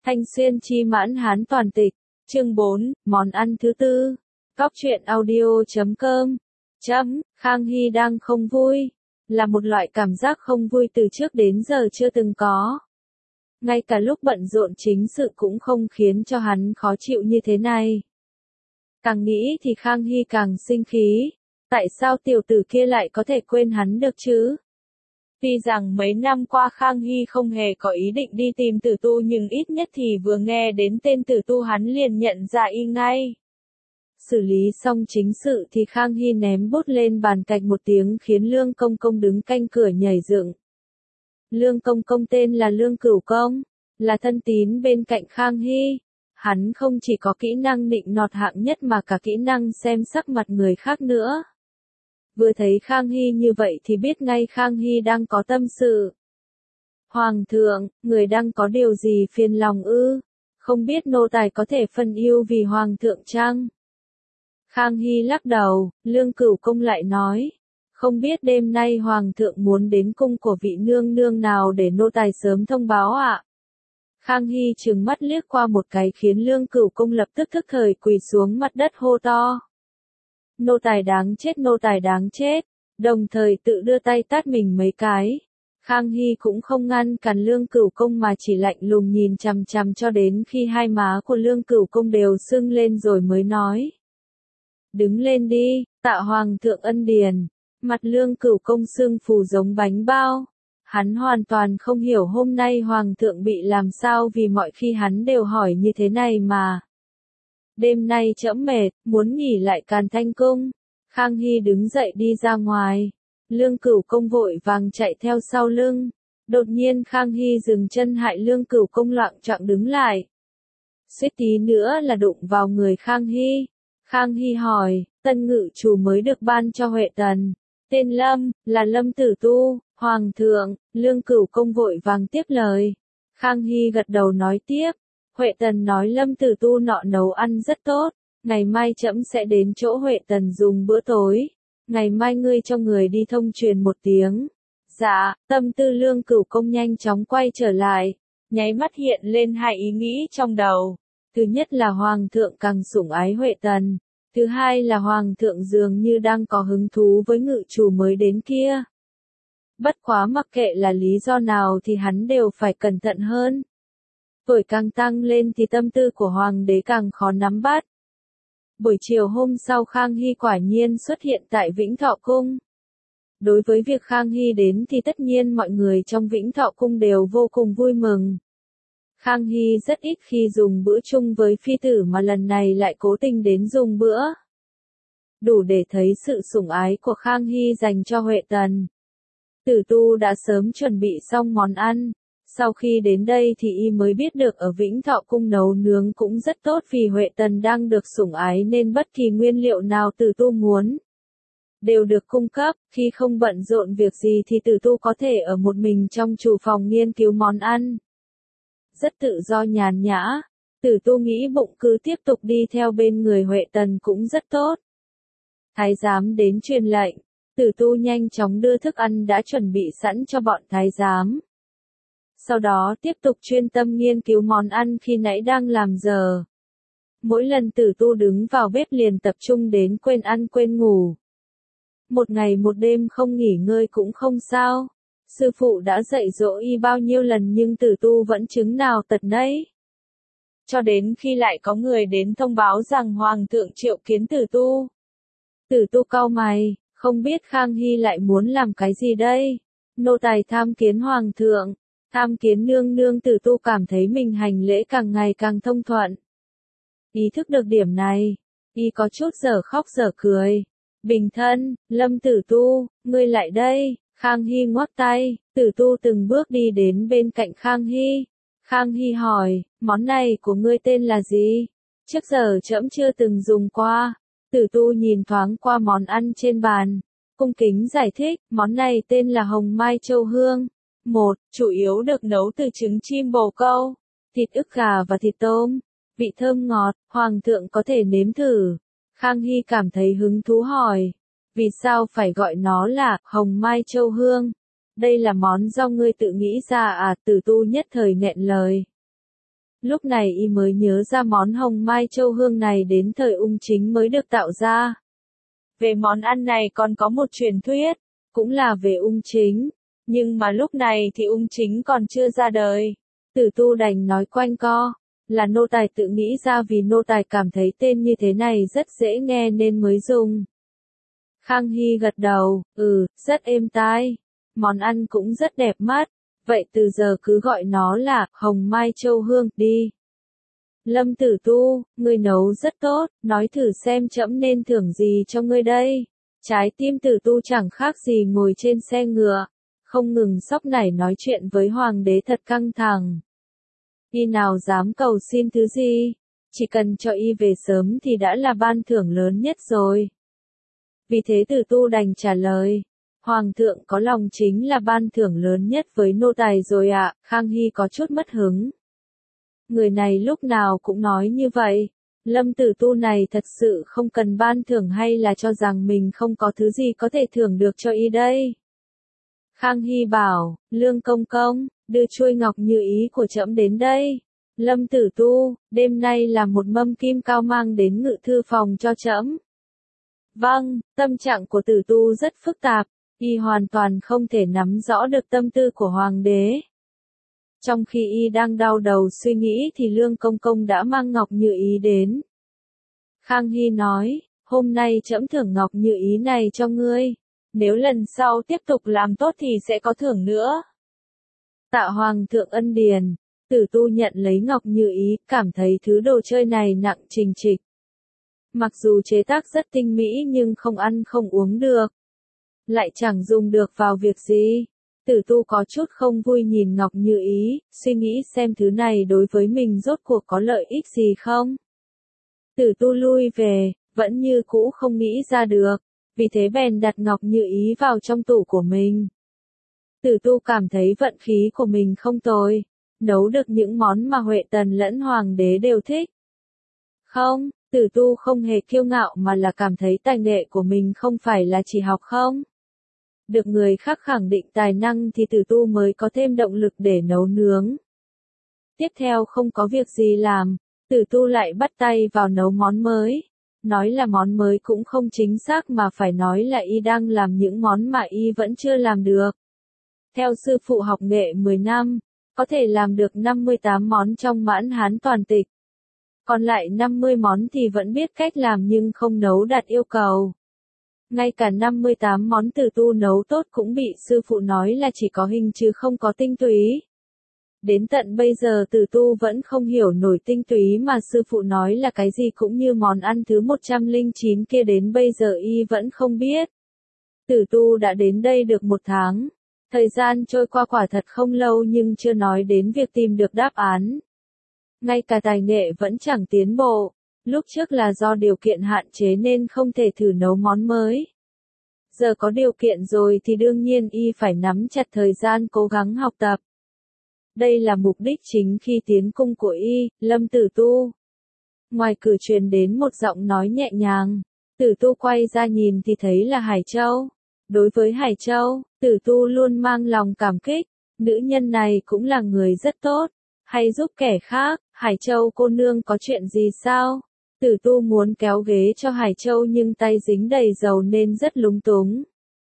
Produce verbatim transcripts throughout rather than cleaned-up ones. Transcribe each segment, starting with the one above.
Thanh Xuyên chi mãn hán toàn tịch, chương bốn, món ăn thứ tư. Cóc truyện audio chấm com. Chấm, Khang Hy đang không vui. Là một loại cảm giác không vui từ trước đến giờ chưa từng có. Ngay cả lúc bận rộn chính sự cũng không khiến cho hắn khó chịu như thế này. Càng nghĩ thì Khang Hy càng sinh khí. Tại sao tiểu tử kia lại có thể quên hắn được chứ? Tuy rằng mấy năm qua Khang Hy không hề có ý định đi tìm Tử Tu, nhưng ít nhất thì vừa nghe đến tên Tử Tu hắn liền nhận ra y ngay. Xử lý xong chính sự thì Khang Hy ném bút lên bàn, cạch một tiếng khiến Lương Công Công đứng canh cửa nhảy dựng. Lương Công Công tên là Lương Cửu Công, là thân tín bên cạnh Khang Hy. Hắn không chỉ có kỹ năng nịnh nọt hạng nhất mà cả kỹ năng xem sắc mặt người khác nữa. Vừa thấy Khang Hy như vậy thì biết ngay Khang Hy đang có tâm sự. Hoàng thượng, người đang có điều gì phiền lòng ư? Không biết nô tài có thể phân ưu vì Hoàng thượng chăng? Khang Hy lắc đầu, Lương Cửu Công lại nói. Không biết đêm nay Hoàng thượng muốn đến cung của vị nương nương nào để nô tài sớm thông báo ạ? Khang Hy trừng mắt liếc qua một cái khiến Lương Cửu Công lập tức thức thời quỳ xuống mặt đất hô to. Nô tài đáng chết, nô tài đáng chết, đồng thời tự đưa tay tát mình mấy cái. Khang Hy cũng không ngăn cản Lương Cửu Công mà chỉ lạnh lùng nhìn chằm chằm cho đến khi hai má của Lương Cửu Công đều sưng lên rồi mới nói. Đứng lên đi, tạ Hoàng thượng ân điền. Mặt Lương Cửu Công sưng phù giống bánh bao. Hắn hoàn toàn không hiểu hôm nay Hoàng thượng bị làm sao, vì mọi khi hắn đều hỏi như thế này mà. Đêm nay trẫm mệt, muốn nghỉ lại Càn Thanh Cung. Khang Hy đứng dậy đi ra ngoài. Lương Cửu Công vội vàng chạy theo sau lưng. Đột nhiên Khang Hy dừng chân, hại Lương Cửu Công loạng choạng đứng lại. Suýt tí nữa là đụng vào người Khang Hy. Khang Hy hỏi, tân ngự chủ mới được ban cho Huệ Tần. Tên Lâm, là Lâm Tử Tu. Hoàng thượng, Lương Cửu Công vội vàng tiếp lời. Khang Hy gật đầu nói tiếp. Huệ Tần nói Lâm Tử Tu nọ nấu ăn rất tốt, ngày mai trẫm sẽ đến chỗ Huệ Tần dùng bữa tối, ngày mai ngươi cho người đi thông truyền một tiếng. Dạ, tâm tư Lương Cửu Công nhanh chóng quay trở lại, nháy mắt hiện lên hai ý nghĩ trong đầu. Thứ nhất là Hoàng thượng càng sủng ái Huệ Tần, thứ hai là Hoàng thượng dường như đang có hứng thú với ngự chủ mới đến kia. Bất quá mặc kệ là lý do nào thì hắn đều phải cẩn thận hơn. Tuổi càng tăng lên thì tâm tư của Hoàng đế càng khó nắm bắt. Buổi chiều hôm sau Khang Hy quả nhiên xuất hiện tại Vĩnh Thọ Cung. Đối với việc Khang Hy đến thì tất nhiên mọi người trong Vĩnh Thọ Cung đều vô cùng vui mừng. Khang Hy rất ít khi dùng bữa chung với phi tử mà lần này lại cố tình đến dùng bữa. Đủ để thấy sự sủng ái của Khang Hy dành cho Huệ Tần. Tử Tu đã sớm chuẩn bị xong món ăn. Sau khi đến đây thì y mới biết được ở Vĩnh Thọ Cung nấu nướng cũng rất tốt, vì Huệ Tần đang được sủng ái nên bất kỳ nguyên liệu nào Tử Tu muốn đều được cung cấp. Khi không bận rộn việc gì thì Tử Tu có thể ở một mình trong chủ phòng nghiên cứu món ăn. Rất tự do nhàn nhã, Tử Tu nghĩ bụng cứ tiếp tục đi theo bên người Huệ Tần cũng rất tốt. Thái giám đến truyền lệnh, Tử Tu nhanh chóng đưa thức ăn đã chuẩn bị sẵn cho bọn thái giám. Sau đó tiếp tục chuyên tâm nghiên cứu món ăn khi nãy đang làm giờ. Mỗi lần Tử Tu đứng vào bếp liền tập trung đến quên ăn quên ngủ. Một ngày một đêm không nghỉ ngơi cũng không sao. Sư phụ đã dạy dỗ y bao nhiêu lần nhưng Tử Tu vẫn chứng nào tật nấy. Cho đến khi lại có người đến thông báo rằng Hoàng thượng triệu kiến Tử Tu. Tử Tu cau mày, không biết Khang Hy lại muốn làm cái gì đây? Nô tài tham kiến Hoàng thượng. Tham kiến nương nương. Tử Tu cảm thấy mình hành lễ càng ngày càng thông thuận. Ý thức được điểm này, y có chút dở khóc dở cười. Bình thân, Lâm Tử Tu, ngươi lại đây. Khang Hy ngoắc tay, Tử Tu từng bước đi đến bên cạnh Khang Hy. Khang Hy hỏi, món này của ngươi tên là gì? Trước giờ trẫm chưa từng dùng qua. Tử Tu nhìn thoáng qua món ăn trên bàn, cung kính giải thích, món này tên là Hồng Mai Châu Hương. Một, chủ yếu được nấu từ trứng chim bồ câu, thịt ức gà và thịt tôm, vị thơm ngọt, Hoàng thượng có thể nếm thử. Khang Hy cảm thấy hứng thú hỏi, vì sao phải gọi nó là Hồng Mai Châu Hương? Đây là món do ngươi tự nghĩ ra à? Tử Tu nhất thời nghẹn lời. Lúc này y mới nhớ ra món hồng mai châu hương này đến thời ung chính mới được tạo ra. Về món ăn này còn có một truyền thuyết, cũng là về ung chính, nhưng mà lúc này thì ung chính còn chưa ra đời. Tử Tu đành nói quanh co, là nô tài tự nghĩ ra vì nô tài cảm thấy tên như thế này rất dễ nghe nên mới dùng. Khang Hy gật đầu, ừ, rất êm tai, món ăn cũng rất đẹp mắt, vậy từ giờ cứ gọi nó là hồng mai châu hương đi. Lâm Tử Tu, ngươi nấu rất tốt, nói thử xem trẫm nên thưởng gì cho ngươi đây. Trái tim Tử Tu chẳng khác gì ngồi trên xe ngựa, không ngừng sóc nảy nói chuyện với hoàng đế thật căng thẳng. Y nào dám cầu xin thứ gì, chỉ cần cho y về sớm thì đã là ban thưởng lớn nhất rồi. Vì thế Tử Tu đành trả lời, Hoàng thượng có lòng chính là ban thưởng lớn nhất với nô tài rồi ạ. À. Khang Hy có chút mất hứng. Người này lúc nào cũng nói như vậy. Lâm Tử Tu này thật sự không cần ban thưởng hay là cho rằng mình không có thứ gì có thể thưởng được cho y đây. Khang Hy bảo, Lương công công, đưa chuôi ngọc như ý của trẫm đến đây. Lâm Tử Tu, đêm nay làm một mâm kim cao mang đến ngự thư phòng cho trẫm. Vâng, tâm trạng của Tử Tu rất phức tạp, y hoàn toàn không thể nắm rõ được tâm tư của hoàng đế. Trong khi y đang đau đầu suy nghĩ thì Lương công công đã mang ngọc như ý đến. Khang Hy nói, hôm nay trẫm thưởng ngọc như ý này cho ngươi, nếu lần sau tiếp tục làm tốt thì sẽ có thưởng nữa. Tạ hoàng thượng ân điền. Tử Tu nhận lấy ngọc như ý, cảm thấy thứ đồ chơi này nặng trình trịch. Mặc dù chế tác rất tinh mỹ nhưng không ăn không uống được. Lại chẳng dùng được vào việc gì. Tử Tu có chút không vui nhìn ngọc như ý, suy nghĩ xem thứ này đối với mình rốt cuộc có lợi ích gì không. Tử Tu lui về, vẫn như cũ không nghĩ ra được, vì thế bèn đặt ngọc như ý vào trong tủ của mình. Tử Tu cảm thấy vận khí của mình không tồi, nấu được những món mà Huệ Tần lẫn Hoàng đế đều thích. Không, Tử Tu không hề kiêu ngạo mà là cảm thấy tài nghệ của mình không phải là chỉ học không. Được người khác khẳng định tài năng thì Tử Tu mới có thêm động lực để nấu nướng. Tiếp theo không có việc gì làm, Tử Tu lại bắt tay vào nấu món mới. Nói là món mới cũng không chính xác mà phải nói là y đang làm những món mà y vẫn chưa làm được. Theo sư phụ học nghệ mười năm, có thể làm được năm mươi tám món trong Mãn Hán toàn tịch. Còn lại năm mươi món thì vẫn biết cách làm nhưng không nấu đạt yêu cầu. Ngay cả năm mươi tám món Tử Tu nấu tốt cũng bị sư phụ nói là chỉ có hình chứ không có tinh túy. Đến tận bây giờ Tử Tu vẫn không hiểu nổi tinh túy mà sư phụ nói là cái gì, cũng như món ăn thứ một trăm lẻ chín kia đến bây giờ y vẫn không biết. Tử Tu đã đến đây được một tháng. Thời gian trôi qua quả thật không lâu nhưng chưa nói đến việc tìm được đáp án. Ngay cả tài nghệ vẫn chẳng tiến bộ. Lúc trước là do điều kiện hạn chế nên không thể thử nấu món mới. Giờ có điều kiện rồi thì đương nhiên y phải nắm chặt thời gian cố gắng học tập. Đây là mục đích chính khi tiến cung của y, Lâm Tử Tu. Ngoài cửa truyền đến một giọng nói nhẹ nhàng. Tử Tu quay ra nhìn thì thấy là Hải Châu. Đối với Hải Châu, Tử Tu luôn mang lòng cảm kích. Nữ nhân này cũng là người rất tốt, hay giúp kẻ khác. Hải Châu cô nương có chuyện gì sao? Tử Tu muốn kéo ghế cho Hải Châu nhưng tay dính đầy dầu nên rất lúng túng.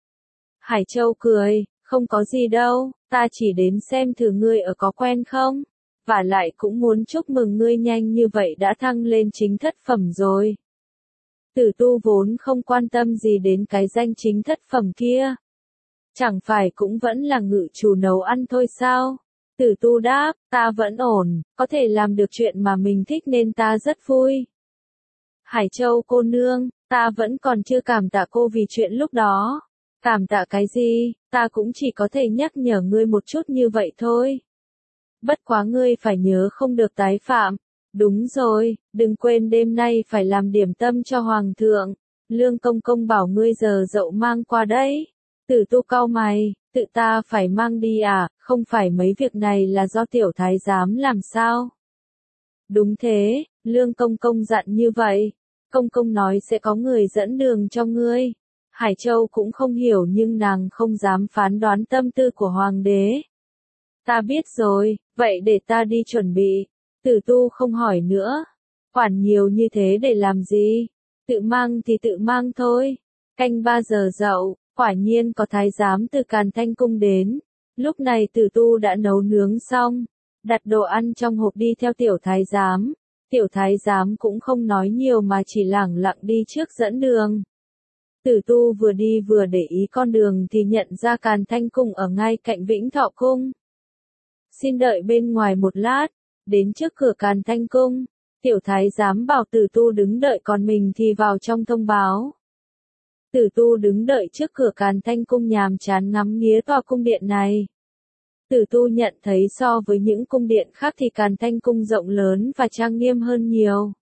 Hải Châu cười, không có gì đâu, ta chỉ đến xem thử ngươi ở có quen không, và lại cũng muốn chúc mừng ngươi nhanh như vậy đã thăng lên chính thất phẩm rồi. Tử Tu vốn không quan tâm gì đến cái danh chính thất phẩm kia. Chẳng phải cũng vẫn là ngự chủ nấu ăn thôi sao? Tử Tu đáp, ta vẫn ổn, có thể làm được chuyện mà mình thích nên ta rất vui. Hải Châu cô nương, ta vẫn còn chưa cảm tạ cô vì chuyện lúc đó. Cảm tạ cái gì, ta cũng chỉ có thể nhắc nhở ngươi một chút như vậy thôi. Bất quá ngươi phải nhớ không được tái phạm. Đúng rồi, đừng quên đêm nay phải làm điểm tâm cho Hoàng thượng. Lương công công bảo ngươi giờ dậu mang qua đấy. Tử Tu cau mày, tự ta phải mang đi à, không phải mấy việc này là do tiểu thái giám làm sao? Đúng thế, Lương công công dặn như vậy. Công công nói sẽ có người dẫn đường cho ngươi. Hải Châu cũng không hiểu nhưng nàng không dám phán đoán tâm tư của hoàng đế. Ta biết rồi, vậy để ta đi chuẩn bị. Tử Tu không hỏi nữa. Quản nhiều như thế để làm gì? Tự mang thì tự mang thôi. Canh ba giờ dậu, quả nhiên có thái giám từ Càn Thanh Cung đến. Lúc này Tử Tu đã nấu nướng xong, đặt đồ ăn trong hộp đi theo tiểu thái giám. Tiểu thái giám cũng không nói nhiều mà chỉ lẳng lặng đi trước dẫn đường. Tử Tu vừa đi vừa để ý con đường thì nhận ra Càn Thanh Cung ở ngay cạnh Vĩnh Thọ Cung. Xin đợi bên ngoài một lát. Đến trước cửa Càn Thanh Cung, tiểu thái giám bảo Tử Tu đứng đợi còn mình thì vào trong thông báo. Tử Tu đứng đợi trước cửa Càn Thanh Cung nhàm chán ngắm nghía tòa cung điện này. Tử Tu nhận thấy so với những cung điện khác thì Càn Thanh Cung rộng lớn và trang nghiêm hơn nhiều.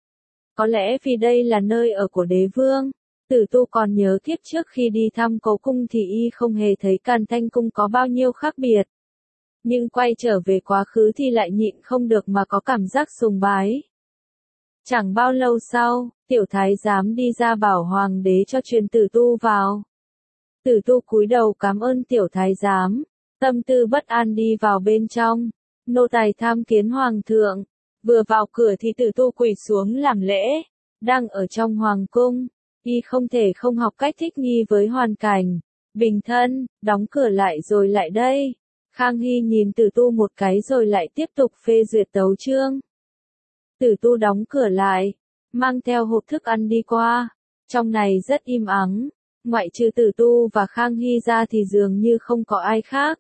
Có lẽ vì đây là nơi ở của đế vương. Tử Tu còn nhớ kiếp trước khi đi thăm cố cung thì y không hề thấy Càn Thanh Cung có bao nhiêu khác biệt. Nhưng quay trở về quá khứ thì lại nhịn không được mà có cảm giác sùng bái. Chẳng bao lâu sau, tiểu thái giám đi ra bảo hoàng đế cho truyền Tử Tu vào. Tử Tu cúi đầu cảm ơn tiểu thái giám, tâm tư bất an đi vào bên trong. Nô tài tham kiến hoàng thượng. Vừa vào cửa thì Tử Tu quỳ xuống làm lễ. Đang ở trong hoàng cung, y không thể không học cách thích nghi với hoàn cảnh. Bình thân, đóng cửa lại rồi lại đây. Khang Hy nhìn Tử Tu một cái rồi lại tiếp tục phê duyệt tấu chương. Tử Tu đóng cửa lại, mang theo hộp thức ăn đi qua. Trong này rất im ắng, ngoại trừ Tử Tu và Khang Hy ra thì dường như không có ai khác.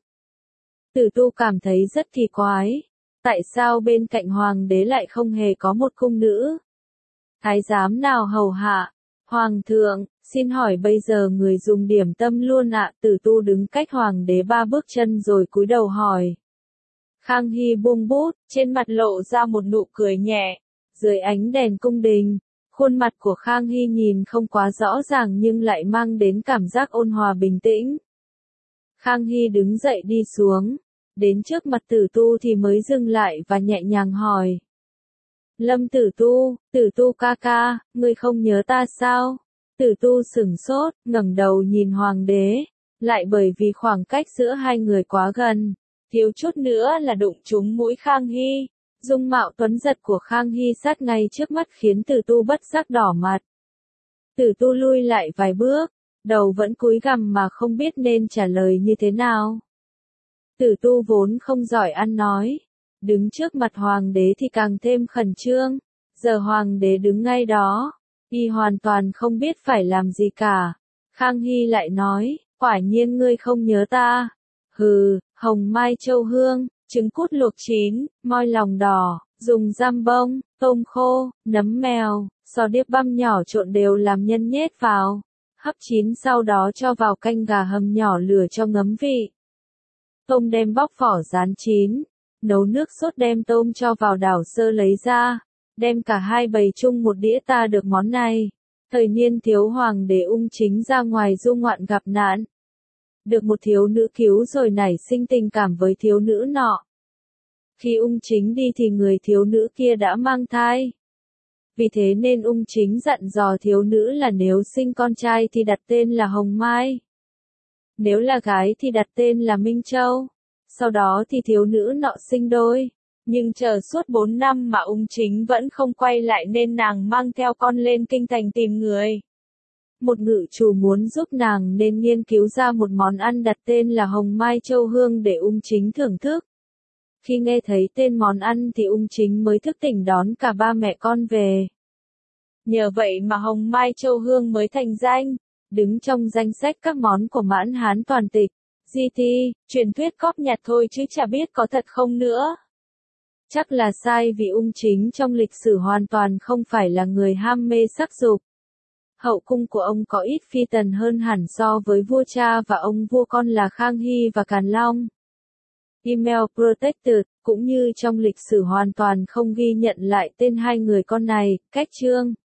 Tử Tu cảm thấy rất kỳ quái. Tại sao bên cạnh hoàng đế lại không hề có một cung nữ? Thái giám nào hầu hạ? Hoàng thượng, xin hỏi bây giờ người dùng điểm tâm luôn ạ? Tử Tu đứng cách hoàng đế ba bước chân rồi cúi đầu hỏi. Khang Hy buông bút, trên mặt lộ ra một nụ cười nhẹ. Dưới ánh đèn cung đình, khuôn mặt của Khang Hy nhìn không quá rõ ràng nhưng lại mang đến cảm giác ôn hòa bình tĩnh. Khang Hy đứng dậy đi xuống, đến trước mặt Tử Tu thì mới dừng lại và nhẹ nhàng hỏi. Lâm Tử Tu, Tử Tu ca ca, ngươi không nhớ ta sao? Tử Tu sửng sốt, ngẩng đầu nhìn hoàng đế, lại bởi vì khoảng cách giữa hai người quá gần, thiếu chút nữa là đụng trúng mũi Khang Hy. Dung mạo tuấn giật của Khang Hy sát ngay trước mắt khiến Tử Tu bất giác đỏ mặt. Tử Tu lui lại vài bước, đầu vẫn cúi gằm mà không biết nên trả lời như thế nào. Tử Tu vốn không giỏi ăn nói, đứng trước mặt hoàng đế thì càng thêm khẩn trương. Giờ hoàng đế đứng ngay đó, y hoàn toàn không biết phải làm gì cả. Khang Hy lại nói, quả nhiên ngươi không nhớ ta. Hừ, hồng mai châu hương, trứng cút luộc chín, moi lòng đỏ, dùng giam bông, tôm khô, nấm mèo, sò điệp băm nhỏ trộn đều làm nhân nhét vào. Hấp chín sau đó cho vào canh gà hầm nhỏ lửa cho ngấm vị. Tôm đem bóc vỏ rán chín, nấu nước sốt đem tôm cho vào đảo sơ lấy ra, đem cả hai bày chung một đĩa ta được món này. Thời niên thiếu hoàng đế Ung Chính ra ngoài du ngoạn gặp nạn. Được một thiếu nữ cứu rồi nảy sinh tình cảm với thiếu nữ nọ. Khi Ung Chính đi thì người thiếu nữ kia đã mang thai. Vì thế nên Ung Chính dặn dò thiếu nữ là nếu sinh con trai thì đặt tên là Hồng Mai. Nếu là gái thì đặt tên là Minh Châu. Sau đó thì thiếu nữ nọ sinh đôi. Nhưng chờ suốt bốn năm mà Ung Chính vẫn không quay lại nên nàng mang theo con lên kinh thành tìm người. Một ngự chủ muốn giúp nàng nên nghiên cứu ra một món ăn đặt tên là Hồng Mai Châu Hương để Ung Chính thưởng thức. Khi nghe thấy tên món ăn thì Ung Chính mới thức tỉnh đón cả ba mẹ con về. Nhờ vậy mà Hồng Mai Châu Hương mới thành danh, đứng trong danh sách các món của Mãn Hán toàn tịch. giê tê, truyền thuyết cóp nhặt thôi chứ chả biết có thật không nữa. Chắc là sai vì Ung Chính trong lịch sử hoàn toàn không phải là người ham mê sắc dục. Hậu cung của ông có ít phi tần hơn hẳn so với vua cha và ông vua con là Khang Hy và Càn Long. Email Protected, cũng như trong lịch sử hoàn toàn không ghi nhận lại tên hai người con này. Cách chương